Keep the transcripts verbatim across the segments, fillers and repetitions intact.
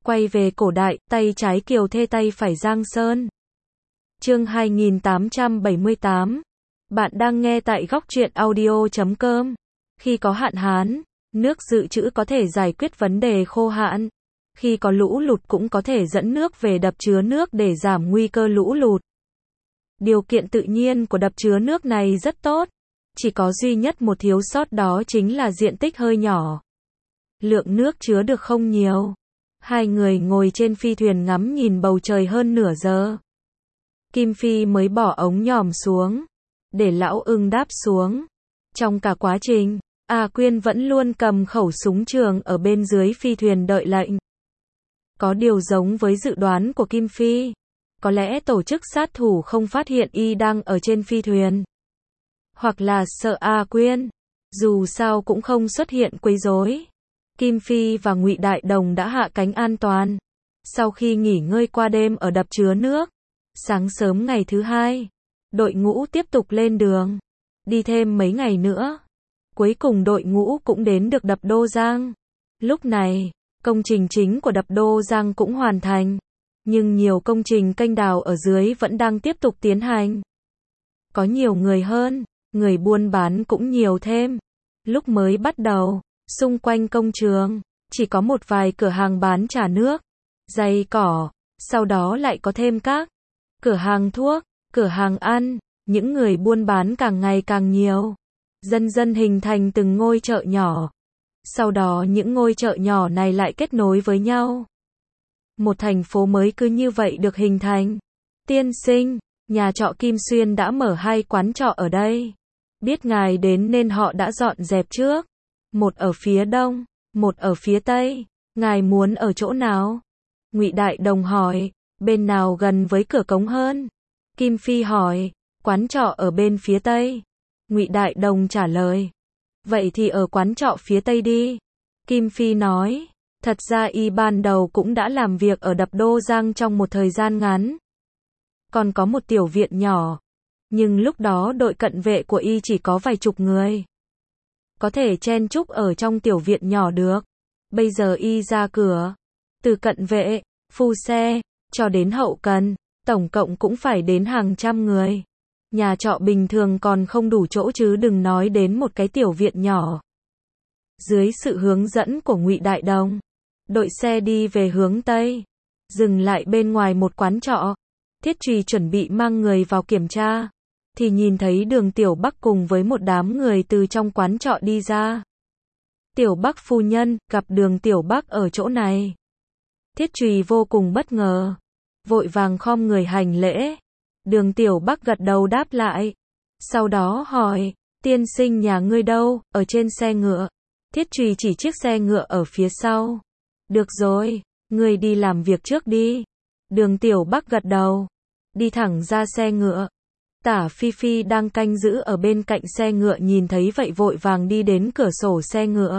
Quay về cổ đại, tay trái Kiều Thê tay phải Giang Sơn. Chương hai nghìn tám trăm bảy mươi tám. Bạn đang nghe tại góc truyện audio chấm com. Khi có hạn hán, nước dự trữ có thể giải quyết vấn đề khô hạn. Khi có lũ lụt cũng có thể dẫn nước về đập chứa nước để giảm nguy cơ lũ lụt. Điều kiện tự nhiên của đập chứa nước này rất tốt. Chỉ có duy nhất một thiếu sót, đó chính là diện tích hơi nhỏ. Lượng nước chứa được không nhiều. Hai người ngồi trên phi thuyền ngắm nhìn bầu trời hơn nửa giờ. Kim Phi mới bỏ ống nhòm xuống, để lão ưng đáp xuống. Trong cả quá trình, A Quyên vẫn luôn cầm khẩu súng trường ở bên dưới phi thuyền đợi lệnh. Có điều giống với dự đoán của Kim Phi, có lẽ tổ chức sát thủ không phát hiện y đang ở trên phi thuyền. Hoặc là sợ A Quyên, dù sao cũng không xuất hiện quấy rối. Kim Phi và Ngụy Đại Đồng đã hạ cánh an toàn. Sau khi nghỉ ngơi qua đêm ở đập chứa nước, sáng sớm ngày thứ hai, đội ngũ tiếp tục lên đường. Đi thêm mấy ngày nữa, cuối cùng đội ngũ cũng đến được đập Đô Giang. Lúc này, công trình chính của đập Đô Giang cũng hoàn thành, nhưng nhiều công trình kênh đào ở dưới vẫn đang tiếp tục tiến hành. Có nhiều người hơn, người buôn bán cũng nhiều thêm. Lúc mới bắt đầu, xung quanh công trường, chỉ có một vài cửa hàng bán trà nước, giày cỏ, sau đó lại có thêm các cửa hàng thuốc, cửa hàng ăn, những người buôn bán càng ngày càng nhiều. Dần dần hình thành từng ngôi chợ nhỏ. Sau đó những ngôi chợ nhỏ này lại kết nối với nhau. Một thành phố mới cứ như vậy được hình thành. Tiên sinh, nhà trọ Kim Xuyên đã mở hai quán trọ ở đây. Biết ngài đến nên họ đã dọn dẹp trước. Một ở phía đông, một ở phía tây. Ngài muốn ở chỗ nào? Ngụy Đại Đồng hỏi. Bên nào gần với cửa cống hơn? Kim Phi hỏi. Quán trọ ở bên phía tây. Ngụy Đại Đồng trả lời. Vậy thì ở quán trọ phía tây đi. Kim Phi nói. Thật ra y ban đầu cũng đã làm việc ở đập Đô Giang trong một thời gian ngắn. Còn có một tiểu viện nhỏ. Nhưng lúc đó đội cận vệ của y chỉ có vài chục người. Có thể chen chúc ở trong tiểu viện nhỏ được. Bây giờ y ra cửa. Từ cận vệ, phu xe, cho đến hậu cần, tổng cộng cũng phải đến hàng trăm người. Nhà trọ bình thường còn không đủ chỗ chứ đừng nói đến một cái tiểu viện nhỏ. Dưới sự hướng dẫn của Ngụy Đại Đồng, đội xe đi về hướng Tây. Dừng lại bên ngoài một quán trọ. Thiết Trùy chuẩn bị mang người vào kiểm tra. Thì nhìn thấy Đường Tiểu Bắc cùng với một đám người từ trong quán trọ đi ra. Tiểu Bắc phu nhân, gặp Đường Tiểu Bắc ở chỗ này. Thiết Trùy vô cùng bất ngờ. Vội vàng khom người hành lễ. Đường Tiểu Bắc gật đầu đáp lại. Sau đó hỏi, tiên sinh nhà ngươi đâu? Ở trên xe ngựa. Thiết Trùy chỉ chiếc xe ngựa ở phía sau. Được rồi, ngươi đi làm việc trước đi. Đường Tiểu Bắc gật đầu. Đi thẳng ra xe ngựa. Tả Phi Phi đang canh giữ ở bên cạnh xe ngựa nhìn thấy vậy vội vàng đi đến cửa sổ xe ngựa.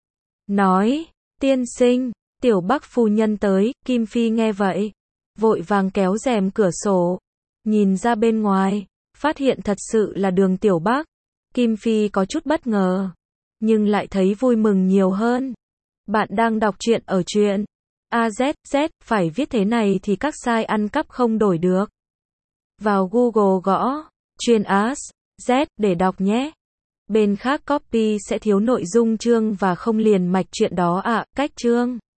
Nói, tiên sinh, Tiểu Bắc phu nhân tới. Kim Phi nghe vậy, vội vàng kéo rèm cửa sổ. Nhìn ra bên ngoài, phát hiện thật sự là Đường Tiểu Bắc. Kim Phi có chút bất ngờ, nhưng lại thấy vui mừng nhiều hơn. Bạn đang đọc truyện ở truyện a zét zét, phải viết thế này thì các sai ăn cắp không đổi được. Vào Google gõ truyện a zét để đọc nhé. Bên khác copy sẽ thiếu nội dung chương và không liền mạch truyện đó ạ. À, cách chương